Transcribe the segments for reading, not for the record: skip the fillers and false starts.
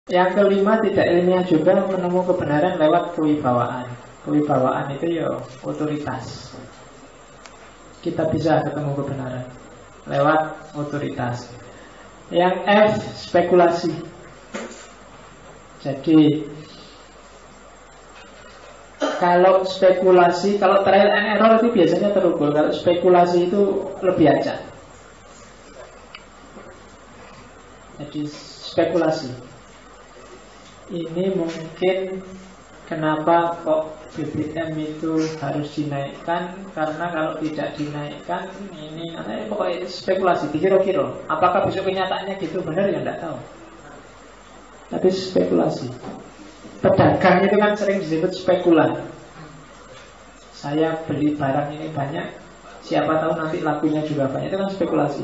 Yang kelima, tidak ilmiah juga menemu kebenaran lewat kewibawaan. Kewibawaan itu ya otoritas. Kita bisa ketemu kebenaran lewat otoritas. Yang F, spekulasi. Jadi kalau spekulasi, kalau trial and error itu biasanya terukur. Kalau spekulasi itu lebih acak. Jadi spekulasi. Ini mungkin kenapa kok BBM itu harus dinaikkan. Karena kalau tidak dinaikkan, ini pokoknya spekulasi, dikira-kira. Apakah besok kenyataannya gitu, benar ya tidak tahu. Tapi spekulasi. Pedagang itu kan sering disebut spekulan. Saya beli barang ini banyak, siapa tahu nanti lakunya juga banyak. Itu kan spekulasi.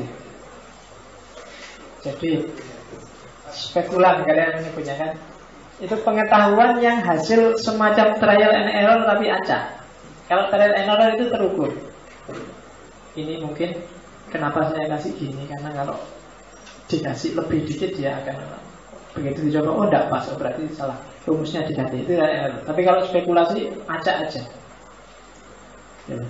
Jadi spekulan kalian ini punya kan. Itu pengetahuan yang hasil semacam trial and error tapi acak. Kalau trial and error itu terukur. Ini mungkin kenapa saya kasih gini, karena kalau dikasih lebih dikit dia akan, begitu dicoba, oh enggak pas, oh berarti salah, rumusnya diganti. Itu error. Tapi kalau spekulasi acak aja. Ya.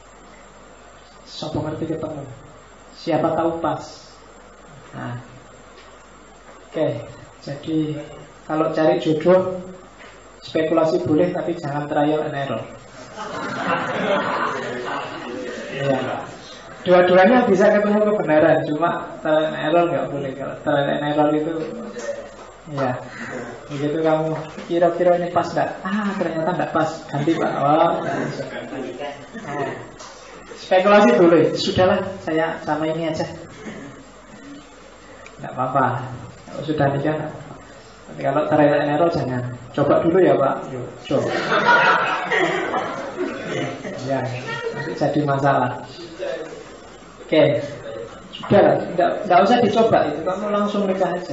Sopo ngerti ketemu, siapa tahu pas. Nah, oke. Jadi kalau cari jodoh, spekulasi boleh, tapi jangan trial and error. Ya. Dua-duanya bisa ketemu kebenaran, cuma trial and error nggak boleh. Kalau trial and error itu, ya, begitu kamu kira-kira ini pas nggak? Ternyata nggak pas, ganti pak. Oh, nah. Spekulasi boleh, sudahlah saya sama ini aja, nggak apa-apa. Kalau sudah nikah. Tapi kalau trial and error jangan. Coba dulu ya pak. Yuk, coba. Ya, nanti jadi masalah. Oke, sudah lah. Nggak usah dicoba itu. Kamu langsung nikah aja.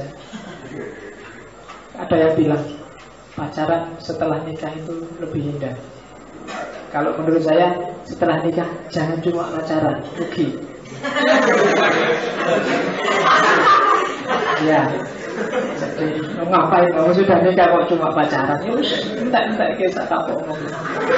Ada yang bilang pacaran setelah nikah itu lebih indah. Kalau menurut saya, setelah nikah jangan cuma pacaran, rugi. Ya. Jadi ngapain kamu sudah nikah kok cuma pacaran? Ya entar kisah kapok ngomong.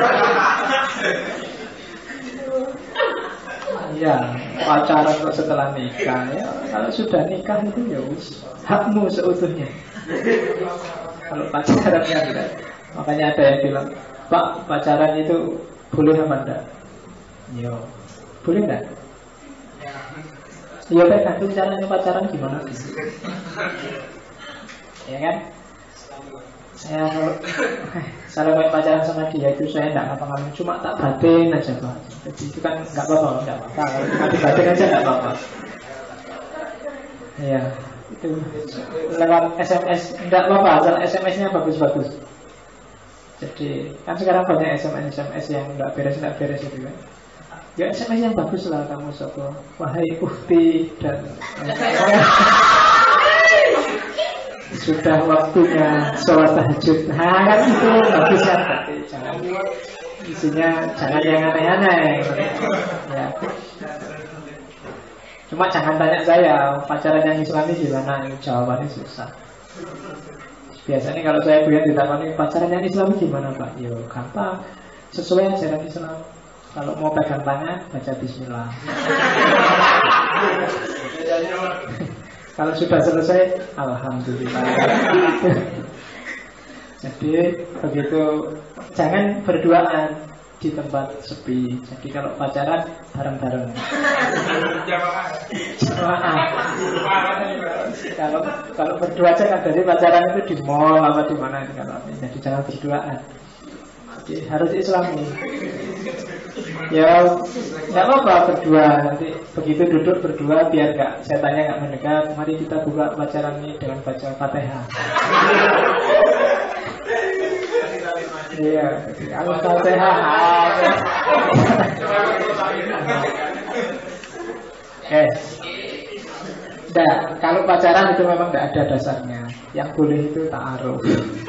Ya, pacaran kok setelah nikah ya. Kalau sudah nikah itu ya hakmu seutuhnya. Kalau pacaran ya tidak. Makanya ada yang bilang, Pak, pacaran itu boleh apa enggak? Yo, boleh enggak? Ya tergantung caranya pacaran gimana. Ya kan? Saya kalau pacaran sama dia itu saya enggak ngapa-ngapain, cuma tak batin aja Pak. Jadi itu kan enggak apa-apa, enggak apa-apa. Kalau cuma dibatin aja enggak apa-apa. Iya, itu lewat SMS enggak apa-apa, asal SMS-nya bagus-bagus. Jadi kan sekarang banyak SMS yang enggak beres itu kan. Ya SMS yang bagus lah kamu sopo. Wahai ukti dan sudah waktunya sholat tahajud. Kan itu bagus kan. Jangan isinya jangan yang aneh-aneh. Ya. Cuma jangan tanya saya pacaran yang Islami gimana. Jawabannya susah. Biasanya kalau saya punya ditanya pacaran yang Islami gimana Pak? Yo gampang, sesuai ajaran Islam. Kalau mau pegang tangan, baca bismillah. Kalau sudah selesai, alhamdulillah. Jadi begitu, jangan berduaan di tempat sepi. Jadi kalau pacaran bareng-bareng. Kalau berdua aja kan dari pacaran itu di mall apa di mana. Jadi jangan berduaan. Jadi harus Islami. Ya nggak apa-apa berdua. Nanti begitu duduk berdua biar nggak setannya nggak mendekat. Mari kita buka pacaran ini dengan baca Fatihah. Iya, Al-Fatihah. Nah, kalau pacaran itu memang nggak ada dasarnya. Yang boleh itu ta'aruf.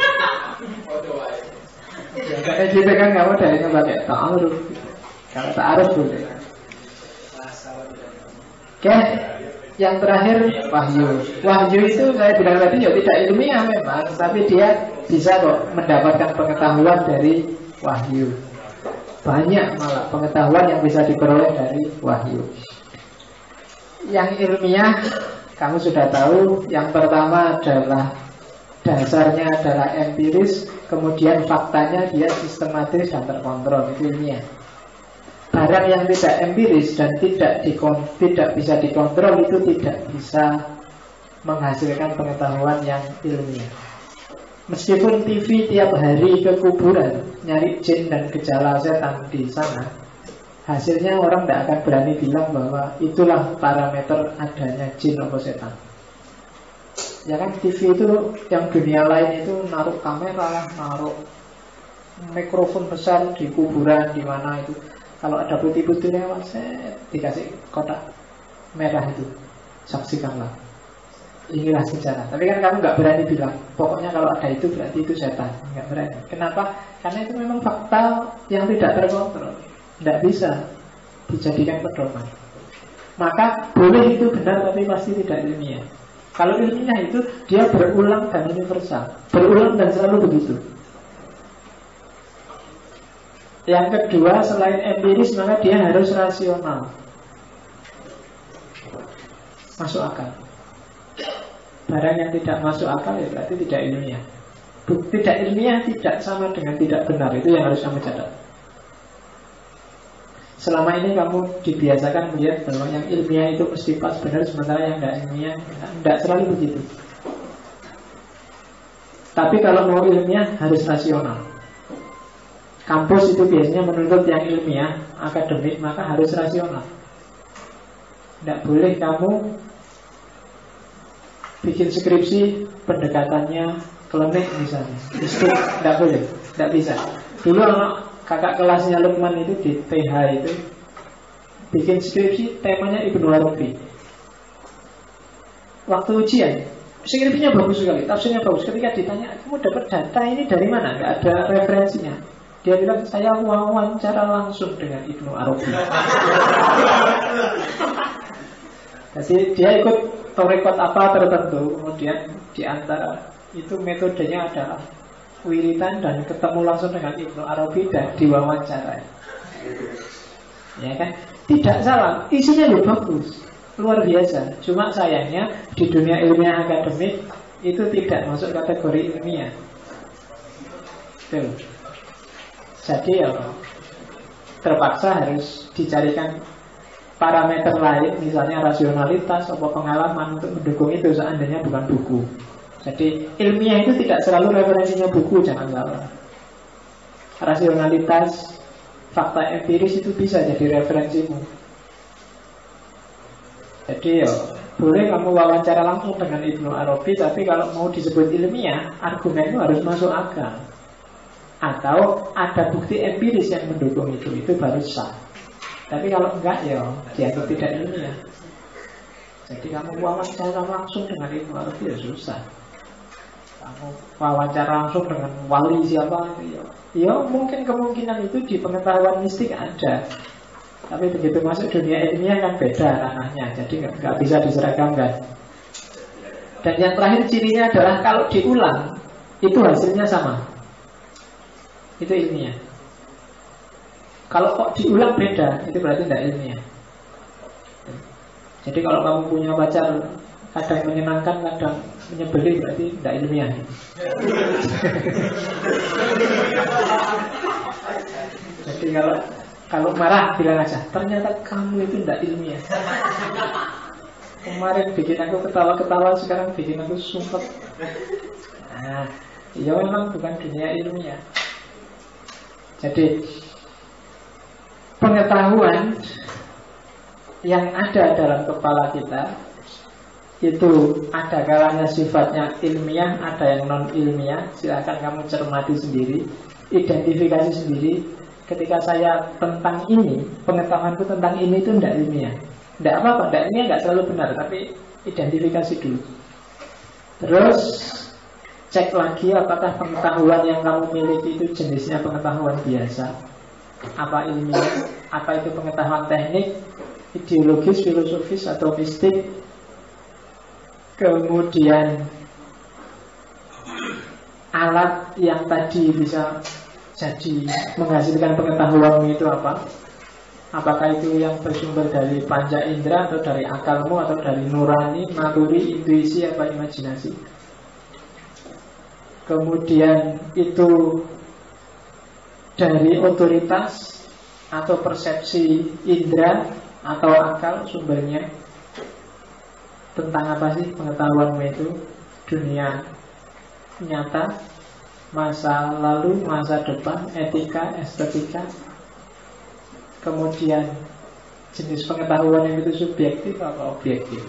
Ya, kayak gitu kan kamu dari pakai ta'aruf. Kalau ta'aruf boleh. Oke. Yang terakhir wahyu. Wahyu itu saya bilang tadi ya tidak ilmiah memang, tapi dia bisa kok mendapatkan pengetahuan dari wahyu. Banyak malah pengetahuan yang bisa diperoleh dari wahyu. Yang ilmiah kamu sudah tahu, yang pertama adalah dasarnya adalah empiris, kemudian faktanya dia sistematis dan terkontrol, itu ilmiah. Barang yang tidak empiris dan tidak bisa dikontrol itu tidak bisa menghasilkan pengetahuan yang ilmiah. Meskipun TV tiap hari ke kuburan nyari jin dan gejala setan di sana, hasilnya orang tidak akan berani bilang bahwa itulah parameter adanya jin atau setan. Ya kan, TV itu yang dunia lain itu naruh kamera, naruh mikrofon besar di kuburan di mana itu. Kalau ada putih-putih lewat, saya dikasih kotak merah itu, saksikanlah. Inilah sejarah. Tapi kan kamu nggak berani bilang, pokoknya kalau ada itu berarti itu setan. Nggak berani. Kenapa? Karena itu memang fakta yang tidak terkontrol, tidak bisa dijadikan pedoman. Maka boleh itu benar, tapi pasti tidak ilmiah. Kalau ilmiah itu dia berulang dan universal, berulang dan selalu begitu. Yang kedua, selain empiris, maka dia harus rasional, masuk akal. Barang yang tidak masuk akal ya berarti tidak ilmiah. Tidak ilmiah tidak sama dengan tidak benar. Itu yang harus kamu catat. Selama ini kamu dibiasakan melihat bahwa yang ilmiah itu mesti pas benar, sementara yang tidak ilmiah tidak selalu begitu. Tapi kalau mau ilmiah harus rasional. Kampus itu biasanya menuntut yang ilmiah, akademik, maka harus rasional. Tidak boleh kamu bikin skripsi pendekatannya klinik misalnya. Itu tidak boleh, tidak bisa. Dulu anak kakak kelasnya Lukman itu di TH itu bikin skripsi temanya Ibnu Arabi. Waktu ujian, skripsinya bagus sekali, tafsirnya bagus. Ketika ditanya, kamu dapat data ini dari mana? Tidak ada referensinya. Dia bilang, saya wawancara langsung dengan Ibnu Arabi. Jadi dia ikut tarekat apa tertentu, kemudian di antara itu metodenya adalah wiritan dan ketemu langsung dengan Ibnu Arabi dan diwawancara. Ya kan? Tidak salah, isinya loh bagus, luar biasa. Cuma sayangnya di dunia ilmiah akademik itu tidak masuk kategori ilmiah. Tuh. Jadi ya terpaksa harus dicarikan parameter lain, misalnya rasionalitas atau pengalaman untuk mendukung itu seandainya bukan buku. Jadi ilmiah itu tidak selalu referensinya buku, jangan salah. Rasionalitas, fakta empiris itu bisa jadi referensimu. Jadi ya boleh kamu wawancara langsung dengan Ibnu Arabi, tapi kalau mau disebut ilmiah, argumennya harus masuk akal. Atau ada bukti empiris yang mendukung itu baru sah. Tapi kalau enggak ya dianggap tidak ilmiah. Jadi kamu wawancara langsung dengan Ibnu Arabi ya susah. Kamu wawancara langsung dengan wali siapa ya mungkin kemungkinan itu di pengetahuan mistik ada. Tapi begitu masuk dunia ilmiah kan beda ranahnya. Jadi nggak bisa diseragamkan. Dan yang terakhir cirinya adalah kalau diulang itu hasilnya sama. Itu ilmiah. Kalau kok diulang beda, itu berarti tidak ilmiah. Jadi kalau kamu punya pacar kadang menyenangkan, kadang menyebelin, berarti tidak ilmiah. Jadi kalau marah bilang aja, ternyata kamu itu tidak ilmiah. Kemarin bikin aku ketawa-ketawa, sekarang bikin aku sumpah. Nah, ya memang bukan dunia ilmiah. Jadi pengetahuan yang ada dalam kepala kita itu ada kalanya sifatnya ilmiah, ada yang non ilmiah. Silakan kamu cermati sendiri, identifikasi sendiri. Ketika saya tentang ini, pengetahuanku tentang ini itu tidak ilmiah. Tidak apa-apa, tidak ilmiah, tidak selalu benar, tapi identifikasi dulu. Terus cek lagi apakah pengetahuan yang kamu miliki itu jenisnya pengetahuan biasa, apa ilmiah, apa itu pengetahuan teknik, ideologis, filosofis, atau mistik, Kemudian alat yang tadi bisa jadi menghasilkan pengetahuanmu itu apa? Apakah itu yang bersumber dari panca indera, atau dari akalmu, atau dari nurani, naluri, intuisi, apa imajinasi? Kemudian itu dari otoritas atau persepsi indera atau akal sumbernya. Tentang apa sih pengetahuanmu itu? Dunia nyata, masa lalu, masa depan, etika, estetika. Kemudian jenis pengetahuan yang itu subjektif atau objektif.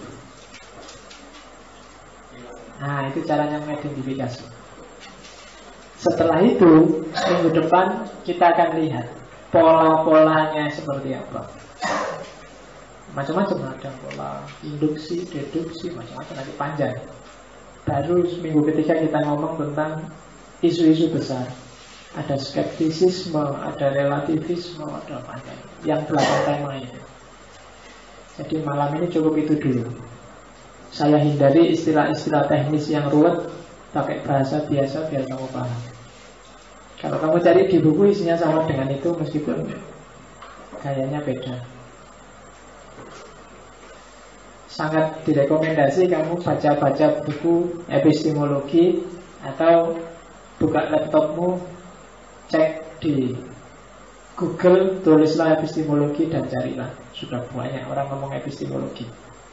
Nah, itu caranya mengidentifikasi. Setelah itu, minggu depan kita akan lihat pola-polanya seperti apa. Macam-macam, ada pola induksi, deduksi, macam-macam, nanti panjang. Baru minggu ketiga kita ngomong tentang isu-isu besar. Ada skeptisisme, ada relativisme, ada apa-apa. Yang 8 tema ini. Jadi malam ini cukup itu dulu. Saya hindari istilah-istilah teknis yang ruwet, pakai bahasa biasa biar kamu paham. Kalau kamu cari di buku isinya sama dengan itu, meskipun gayanya beda. Sangat direkomendasi kamu baca-baca buku epistemologi, atau buka laptopmu, cek di Google, tulislah epistemologi dan carilah. Sudah banyak orang ngomong epistemologi.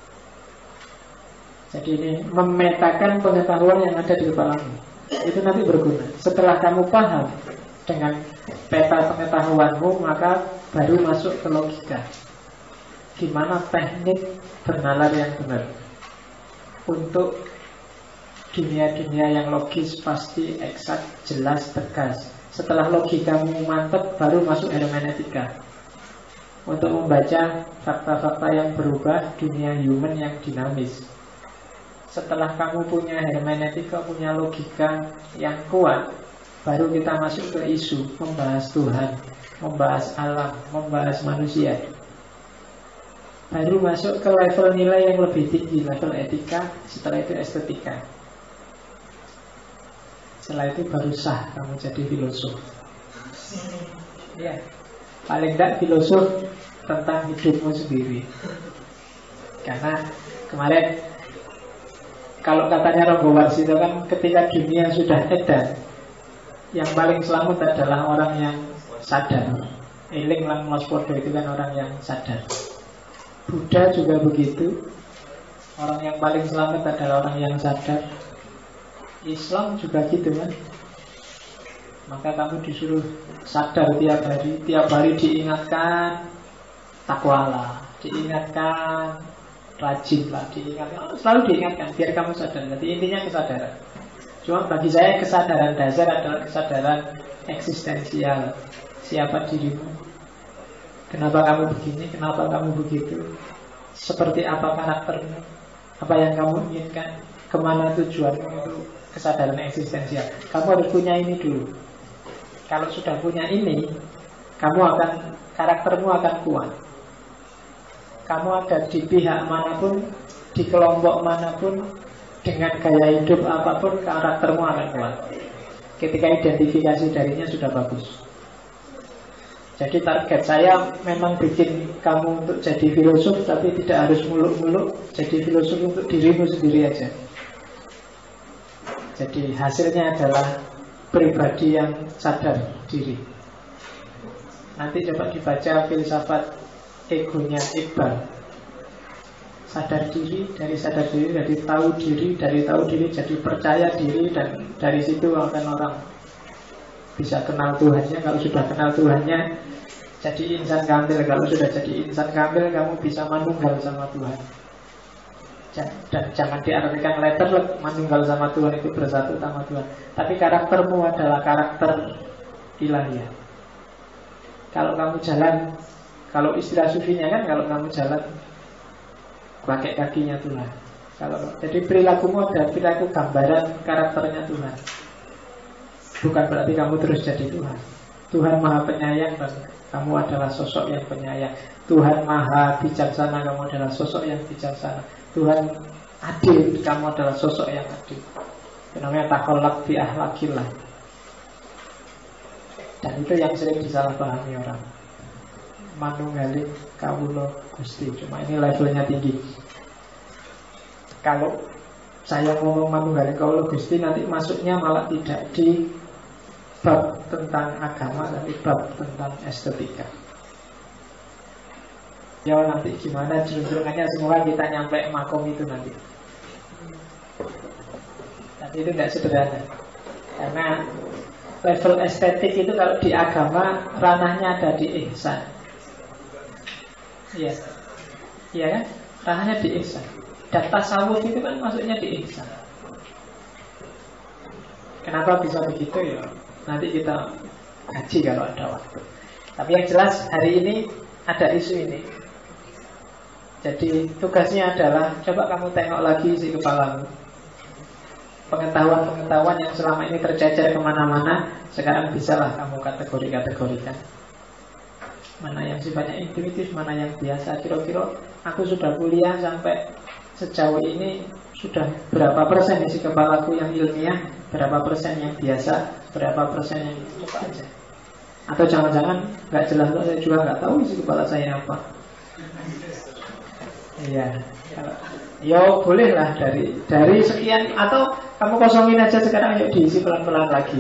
Jadi ini memetakan pengetahuan yang ada di kepalamu. Itu nanti berguna. Setelah kamu paham dengan peta pengetahuanmu, maka baru masuk ke logika. Gimana teknik bernalar yang benar untuk dunia-dunia yang logis, pasti, eksak, jelas, tegas. Setelah logikamu mantap, baru masuk hermeneutika. Untuk membaca fakta-fakta yang berubah, dunia human yang dinamis. Setelah kamu punya hermeneutika, punya logika yang kuat, baru kita masuk ke isu, membahas Tuhan, membahas alam, membahas manusia. Baru masuk ke level nilai yang lebih tinggi, level etika, setelah itu estetika. Setelah itu baru sah kamu jadi filosof. Ya, paling tidak filosof tentang hidupmu sendiri. Karena kemarin kalau katanya Ronggo Warsito kan, ketika dunia sudah edan, yang paling selamat adalah orang yang sadar. Eling lang lospodo itu kan orang yang sadar. Buddha juga begitu. Orang yang paling selamat adalah orang yang sadar. Islam juga gitu kan. Maka kamu disuruh sadar tiap hari diingatkan takwalah, diingatkan rajinlah, diingatkan, selalu diingatkan biar kamu sadar. Jadi intinya kesadaran. Cuma bagi saya kesadaran dasar adalah kesadaran eksistensial. Siapa dirimu? Kenapa kamu begini? Kenapa kamu begitu? Seperti apa karaktermu? Apa yang kamu inginkan? Kemana tujuanmu? Itu kesadaran eksistensial. Kamu harus punya ini dulu. Kalau sudah punya ini, karaktermu akan kuat. Kamu ada di pihak manapun, di kelompok manapun, dengan gaya hidup apapun, karaktermu akan kuat. Ketika identifikasi darinya sudah bagus. Jadi target saya memang bikin kamu untuk jadi filosof, tapi tidak harus muluk-muluk. Jadi filosof untuk dirimu sendiri aja. Jadi hasilnya adalah pribadi yang sadar diri. Nanti coba dibaca filsafat egonya Iqbal. Sadar diri, dari tahu diri, dari tahu diri jadi percaya diri, dan dari situ akan orang bisa kenal Tuhannya. Kalau sudah kenal Tuhannya, jadi insan kamil. Kalau sudah jadi insan kamil, kamu bisa manunggal sama Tuhan. Dan jangan diartikan letter manunggal sama Tuhan itu bersatu sama Tuhan. Tapi karaktermu adalah karakter ilahiyah. Kalau kamu jalan, kalau istilah sufinya kan, kalau kamu jalan pakai kakinya Tuhan. Jadi perilakumu ada perilaku gambaran karakternya Tuhan. Bukan berarti kamu terus jadi Tuhan. Tuhan maha penyayang dan kamu adalah sosok yang penyayang. Tuhan maha bijaksana, kamu adalah sosok yang bijaksana. Tuhan adil, kamu adalah sosok yang adil. Itu namanya takholak bi ahlakillah. Dan itu yang sering disalahpahami orang. Manunggaling kawula Gusti, cuma ini levelnya tinggi. Kalau saya ngomong manunggaling kawula Gusti, nanti masuknya malah tidak di bab tentang agama, tapi bab tentang estetika. Ya nanti gimana jelunjungannya, semoga kita nyampe makom itu nanti. Tapi itu tidak sederhana. Karena level estetik itu kalau di agama ranahnya ada di ihsan. Iya. Iya kan? Ranahnya di ihsan. Dan tasawuf itu kan masuknya di ihsan. Kenapa bisa begitu ya? Nanti kita kaji kalau ada waktu. Tapi yang jelas hari ini ada isu ini. Jadi tugasnya adalah coba kamu tengok lagi isi kepalamu. Pengetahuan-pengetahuan yang selama ini tercecer kemana-mana, sekarang bisalah kamu kategori-kategorikan. Mana yang sifatnya intuitif, mana yang biasa. Kira-kira aku sudah kuliah sampai sejauh ini, sudah berapa persen isi kepalaku yang ilmiah, berapa persen yang biasa, berapa persen yang coba aja. Atau jangan-jangan nggak jelas, saya juga nggak tahu isi kepala saya apa. Iya, ya bolehlah dari sekian, atau kamu kosongin aja sekarang, yuk diisi pelan-pelan lagi.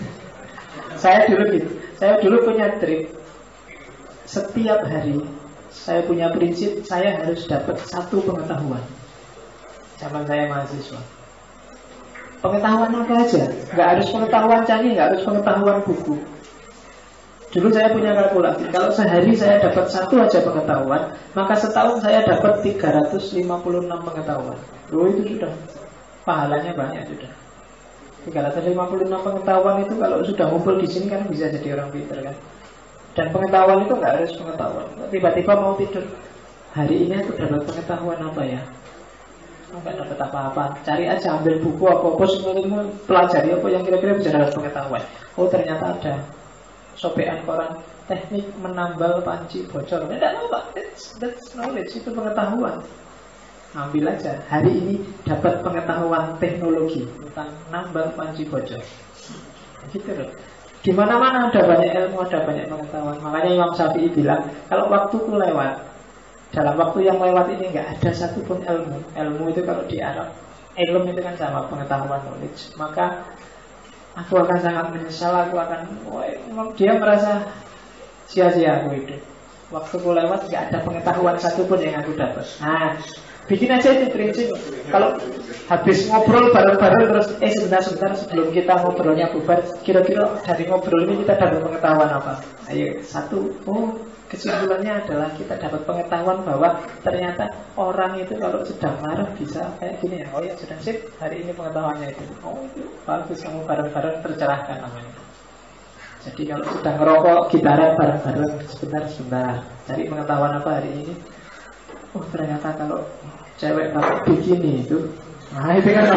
Saya dulu punya trik. Setiap hari saya punya prinsip, saya harus dapat satu pengetahuan. Zaman saya mahasiswa. Pengetahuan apa aja, nggak harus pengetahuan canggih, nggak harus pengetahuan buku. Dulu saya punya kalkulasi, kalau sehari saya dapat satu aja pengetahuan, maka setahun saya dapat 356 pengetahuan. Loh, itu sudah pahalanya banyak sudah. 356 pengetahuan itu kalau sudah ngumpul di sini kan bisa jadi orang pintar kan. Dan pengetahuan itu nggak harus pengetahuan. Tiba-tiba mau tidur, hari ini aku dapat pengetahuan apa ya? Nggak dapat apa-apa. Cari aja, ambil buku apa-apa, semua pelajari apa yang kira-kira bisa dapat pengetahuan. Oh ternyata ada sobekan koran teknik menambal panci bocor. Tidak apa, that's knowledge, itu pengetahuan. Ambil aja. Hari ini dapat pengetahuan teknologi tentang nambal panci bocor. Gitu loh. Di mana-mana ada banyak ilmu, ada banyak pengetahuan. Makanya Imam Syafi'i bilang, kalau waktuku lewat, dalam waktu yang lewat ini nggak ada satupun ilmu. Ilmu itu kalau di Arab, ilmu itu kan sama pengetahuan, knowledge. Maka aku akan sangat menyesal, dia merasa sia-sia aku hidup. Waktuku lewat, nggak ada pengetahuan satupun yang aku dapat. Nah, bikin aja itu prinsip. Kalau habis ngobrol bareng-bareng terus, sebentar sebelum kita ngobrolnya bubar, kira-kira dari ngobrol ini kita dapat pengetahuan apa? Ayo, satu, kesimpulannya adalah kita dapat pengetahuan bahwa ternyata orang itu kalau sedang marah bisa kayak gini ya. Oh ya sudah sip, hari ini pengetahuannya itu. Oh itu bagus, kamu bareng-bareng tercerahkan namanya. Jadi kalau sedang ngerokok, gitaran bareng-bareng, sebentar, cari pengetahuan apa hari ini. Oh ternyata kalau cewek pakai bikini itu, nah itu kan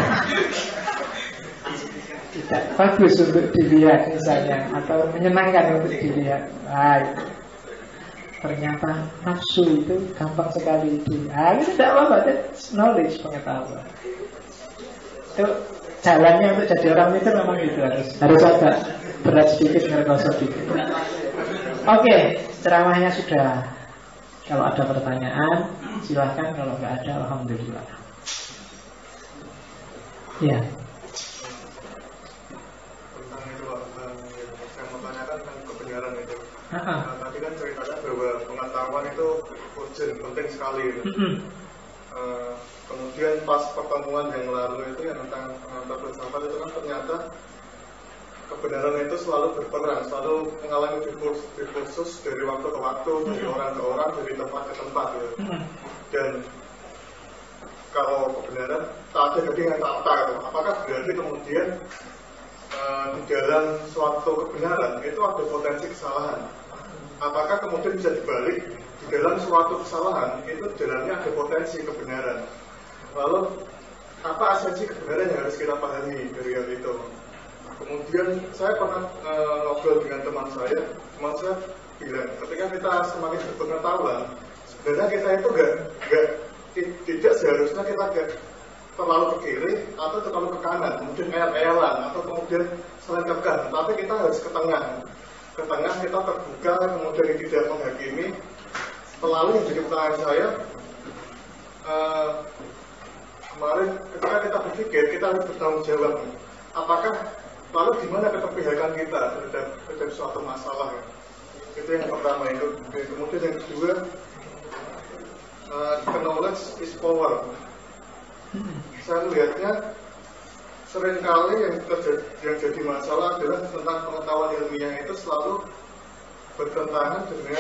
tidak bagus untuk dilihat misalnya, atau menyenangkan untuk dilihat. Nah, ternyata nafsu itu gampang sekali itu. Itu tidak apa-apa, that's knowledge, pengetahuan. Itu jalannya untuk jadi orang itu memang gitu, harus agak berat sedikit, ngergosok sedikit. Oke, ceramahnya sudah. Kalau ada pertanyaan, silahkan. Kalau nggak ada, alhamdulillah. Ya. Tentang itu Pak, saya mau tanyakan tentang kebenaran itu. Tadi kan ceritanya bahwa pengetahuan itu urgent, penting sekali. Kemudian pas pertemuan yang lalu itu yang tentang pengantar filsafat itu kan ternyata kebenaran itu selalu berperang, selalu mengalami diskursus dari waktu ke waktu, dari orang ke orang, dari tempat ke tempat gitu. Dan kalau kebenaran tak ada dengan fakta gitu. Apakah berarti kemudian di dalam suatu kebenaran itu ada potensi kesalahan? Apakah kemudian bisa dibalik, di dalam suatu kesalahan itu di dalamnya ada potensi kebenaran? Lalu apa esensi kebenaran yang harus kita pahami dari hal itu? Kemudian saya pernah ngobrol dengan teman saya bilang, ketika kita semakin berpengetahuan, sebenarnya kita itu nggak tidak seharusnya kita terlalu ke kiri atau terlalu ke kanan, kemudian ayal-ayalan atau kemudian selengkapkan, tapi kita harus ke tengah. Ke tengah kita terbuka, kemudian tidak menghakimi. Selalu yang jadi pertanyaan saya, kemarin ketika kita berpikir, kita harus bertanggung jawab. Apakah lalu di mana keterpihakan kita terhadap suatu masalah? Itu yang pertama. Kemudian yang kedua, knowledge is power. Saya melihatnya seringkali yang jadi masalah adalah tentang pengetahuan ilmiah itu selalu bertentangan dengan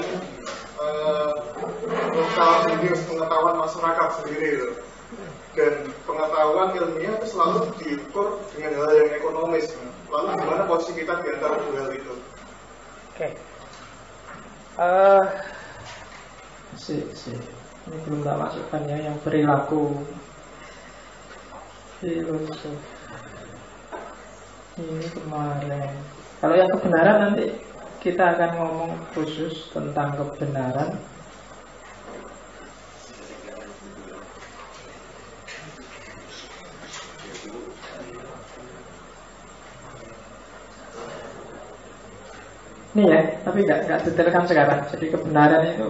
pengetahuan masyarakat sendiri gitu. Dan pengetahuan ilmiah itu selalu diukur dengan hal yang ekonomis. Lalu gimana posisi kita di antara dua hal itu? Oke. Ini belum tak masukkan ya, yang perilaku filosof. Ini kemarin. Kalau yang kebenaran nanti kita akan ngomong khusus tentang kebenaran. Ini ya, tapi nggak detailkan sekarang. Jadi kebenaran itu,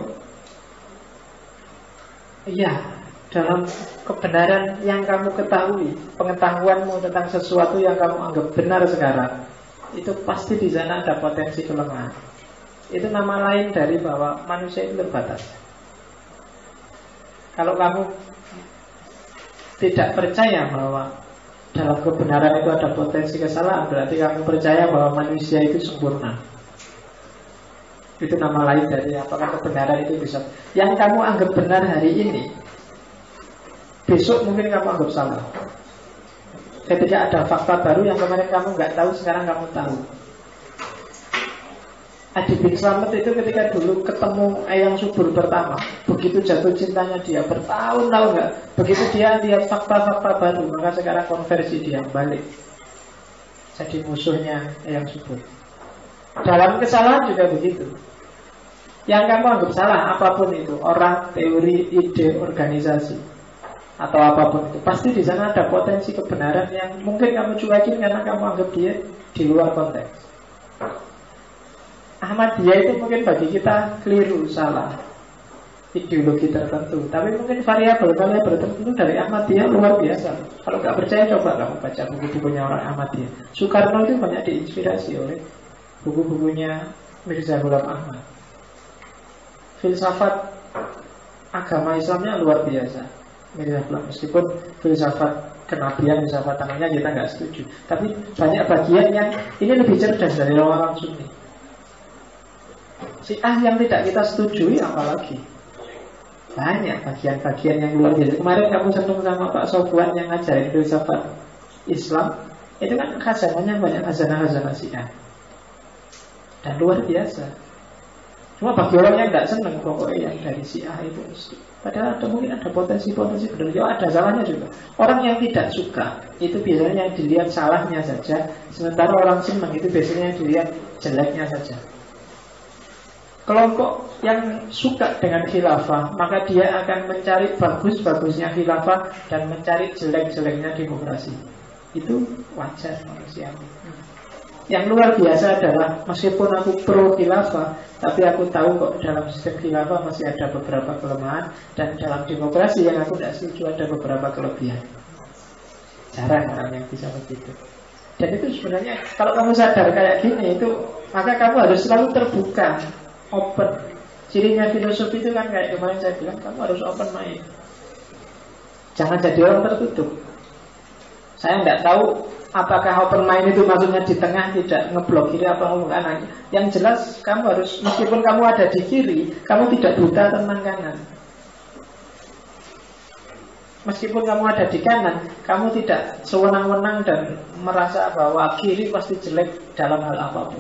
iya, dalam kebenaran yang kamu ketahui, pengetahuanmu tentang sesuatu yang kamu anggap benar sekarang, itu pasti di sana ada potensi kelemahan. Itu nama lain dari bahwa manusia itu terbatas. Kalau kamu tidak percaya bahwa dalam kebenaran itu ada potensi kesalahan, berarti kamu percaya bahwa manusia itu sempurna. Itu nama lain dari apakah kebenaran itu bisa. Yang kamu anggap benar hari ini, besok mungkin kamu anggap salah. Ketika ada fakta baru yang kemarin kamu nggak tahu, sekarang kamu tahu. Adi bin Slamet itu ketika dulu ketemu Eyang Subur pertama, begitu jatuh cintanya dia, bertahun-tahun nggak. Begitu dia lihat fakta-fakta baru, maka sekarang konversi dia balik jadi musuhnya Eyang Subur. Dalam kesalahan juga begitu. Yang kamu anggap salah apapun itu, orang, teori, ide, organisasi, atau apapun itu, pasti di sana ada potensi kebenaran yang mungkin kamu cuekin karena kamu anggap dia di luar konteks. Ahmadiyah itu mungkin bagi kita keliru, salah, ideologi tertentu, tapi mungkin variabel-variabel tertentu dari Ahmadiyah luar biasa. Kalau nggak percaya, coba kamu baca buku-bukunya orang Ahmadiyah. Soekarno itu banyak diinspirasi oleh buku-bukunya Mirza Ghulam Ahmad. Filsafat agama Islamnya luar biasa. Meskipun filsafat kenabian, filsafat tanahnya kita nggak setuju, tapi banyak bagian yang ini lebih cerdas dari orang Sunni. Syiah yang tidak kita setujui apalagi. Banyak bagian-bagian yang luar biasa. Kemarin kamu senang sama Pak Sofwan yang ngajarin filsafat Islam, itu kan khazanahnya banyak khazanah-khazanah Syiah. Dan luar biasa. Cuma bagi orang yang tidak senang pokoknya yang dari Syiah itu, padahal mungkin ada potensi-potensi benar. Ya ada salahnya juga. Orang yang tidak suka itu biasanya yang dilihat salahnya saja, sementara orang senang itu biasanya yang dilihat jeleknya saja. Kelompok yang suka dengan khilafah, maka dia akan mencari bagus-bagusnya khilafah dan mencari jelek-jeleknya demokrasi. Itu wajar manusiawi. Yang luar biasa adalah meskipun aku pro khilafah, tapi aku tahu kok dalam sistem khilafah masih ada beberapa kelemahan, dan dalam demokrasi yang aku tidak setuju ada beberapa kelebihan. Jarang orang yang bisa begitu. Dan itu sebenarnya kalau kamu sadar kayak gini, itu maka kamu harus selalu terbuka, open. Cirinya filosofi itu kan kayak kemarin saya bilang, kamu harus open mind. Jangan jadi orang tertutup. Saya tidak tahu apakah open mind itu maksudnya di tengah, tidak ngeblok kiri atau ngomong kanan. Yang jelas kamu harus, meskipun kamu ada di kiri, kamu tidak buta tentang kanan. Meskipun kamu ada di kanan, kamu tidak sewenang-wenang dan merasa bahwa kiri pasti jelek dalam hal apapun.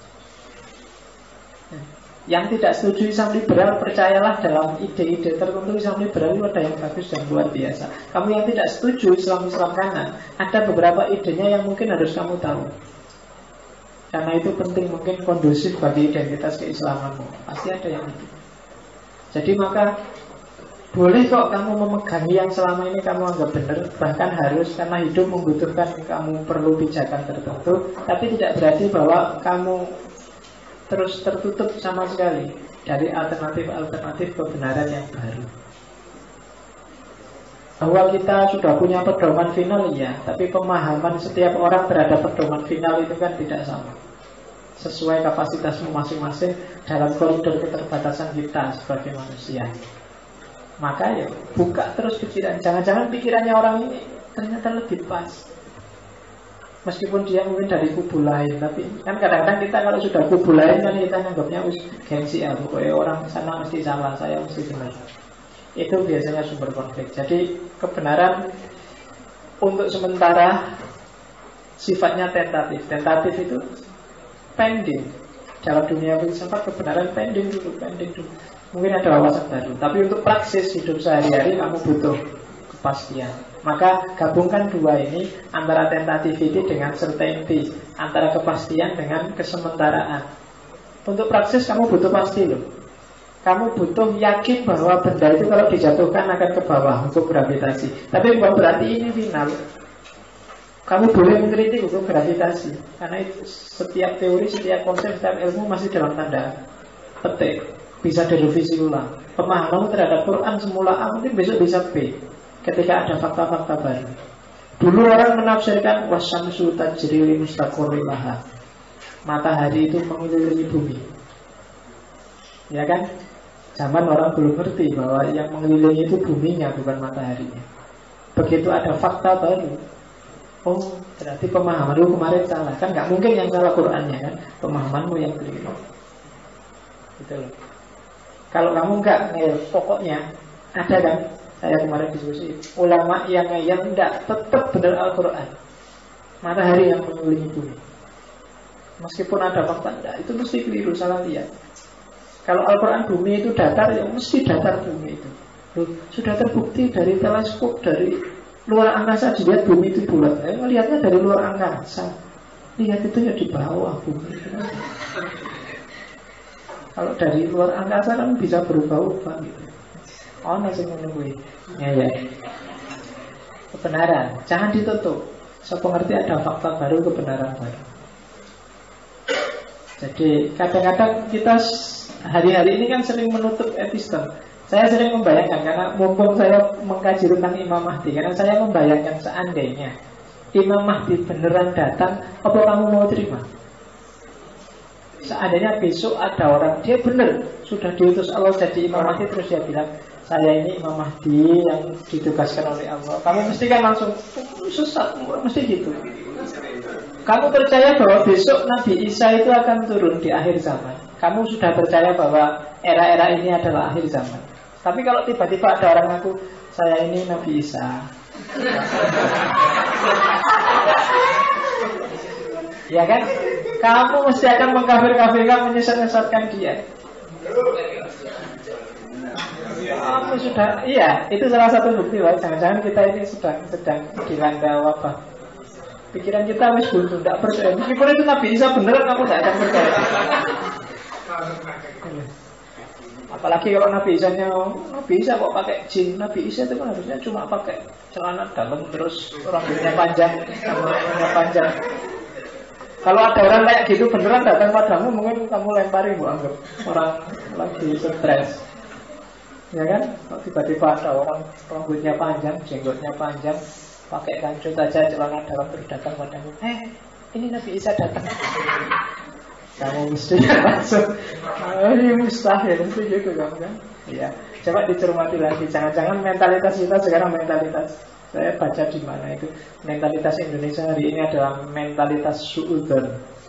Yang tidak setuju Islam liberal, percayalah dalam ide-ide tertentu Islam liberal itu ada yang bagus dan luar biasa. Kamu yang tidak setuju Islam kanan, ada beberapa idenya yang mungkin harus kamu tahu. Karena itu penting, mungkin kondusif bagi identitas keislamanmu. Pasti ada yang itu. Jadi maka Boleh kok kamu memegangi yang selama ini kamu anggap benar, bahkan harus karena hidup membutuhkan kamu perlu pijakan tertentu, tapi tidak berarti bahwa kamu terus tertutup sama sekali dari alternatif-alternatif kebenaran yang baru. Bahwa kita sudah punya pedoman final, ya, tapi pemahaman setiap orang terhadap pedoman final itu kan tidak sama, sesuai kapasitasmu masing-masing dalam koridor keterbatasan kita sebagai manusia. Maka ya buka terus pikiran. Jangan-jangan pikirannya orang ini ternyata lebih pas, meskipun dia mungkin dari kubu lain. Tapi kan kadang-kadang kita kalau sudah kubu lain kan kita anggapnya gengsi ya, pokoknya orang sana mesti salah, saya mesti benar. Itu biasanya sumber konflik. Jadi kebenaran untuk sementara sifatnya tentatif. Tentatif itu pending. Dalam dunia filsafat kebenaran pending dulu. Mungkin ada wawasan baru, tapi untuk praksis hidup sehari-hari kamu butuh kepastian. Maka gabungkan dua ini, antara tentativity dengan certainty, antara kepastian dengan kesementaraan. Untuk praksis kamu butuh pasti loh. Kamu butuh yakin bahwa benda itu kalau dijatuhkan akan ke bawah untuk gravitasi. Tapi bukan berarti ini final. Kamu boleh mengkritik untuk gravitasi, karena itu, setiap teori, setiap konsep, setiap ilmu masih dalam tanda petik, bisa direvisi ulang. Pemahamanmu terhadap Quran semula A mungkin besok bisa B ketika ada fakta-fakta baru. Dulu orang menafsirkan wasyamsu tajri li mustaqarrin laha, matahari itu mengelilingi bumi, ya kan? Zaman orang belum ngerti bahwa yang mengelilingi itu buminya, bukan mataharinya. Begitu ada fakta baru, oh berarti pemahamanmu kemarin salah. Kan nggak mungkin yang salah Qurannya kan, pemahamanmu yang keliru. Gitu loh. Kalau kamu enggak pokoknya ada kan, saya kemarin diskusi ulama yang enggak, tetap benar Al-Quran, matahari yang mengelilingi bumi, meskipun ada fakta enggak, itu mesti keliru, salah lihat. Kalau Al-Quran bumi itu datar, ya mesti datar bumi itu. Loh, sudah terbukti dari teleskop, dari luar angkasa dilihat bumi itu bulat. Melihatnya dari luar angkasa, lihat itu ya di bawah bumi. Kalau dari luar angkasa kan bisa berubah-ubah gitu. Oh, masih menunggu. Ya. Kebenaran, jangan ditutup. Saya pengerti ada fakta baru, kebenaran baru. Jadi kadang-kadang kita hari-hari ini kan sering menutup epistem. Saya sering membayangkan, karena mumpung saya mengkaji tentang Imam Mahdi, karena saya membayangkan seandainya Imam Mahdi beneran datang, apa kamu mau terima? Seandainya besok ada orang, dia benar sudah diutus Allah jadi Imam Mahdi, terus dia bilang, saya ini Imam Mahdi yang ditugaskan oleh Allah. Kamu mesti kan langsung sesat, mesti gitu. Kamu percaya bahwa besok Nabi Isa itu akan turun di akhir zaman. Kamu sudah percaya bahwa era-era ini adalah akhir zaman. Tapi kalau tiba-tiba ada orang ngaku, saya ini Nabi Isa, ya kan? Kamu mesti akan mengkafir-kafirkan, menyesat-nyesatkan dia. Kamu sudah, iya, itu salah satu bukti bahwa jangan-jangan kita ini sedang dilanda wabah. Pikiran kita wis buntu, tidak percaya. Meskipun itu Nabi Isa beneran, kamu tidak akan percaya. Apalagi kalau Nabi Isa kok pakai jin. Nabi Isa itu kan harusnya cuma pakai celana dalam, terus rambutnya panjang, panjang. Kalau ada orang kayak gitu beneran datang padamu, mungkin kamu lempari, bu, anggap orang lagi stres, ya kan? Kalau tiba-tiba ada orang rambutnya panjang, jenggotnya panjang, pakai kancut aja, celana dalam, terus datang padamu, ini Nabi Isa datang. Kamu mesti langsung, ini mustahil, itu gitu kamu kan? Iya. Coba dicermati lagi, jangan-jangan mentalitas kita sekarang mentalitas. Saya baca di mana itu mentalitas Indonesia hari ini adalah mentalitas suudzon.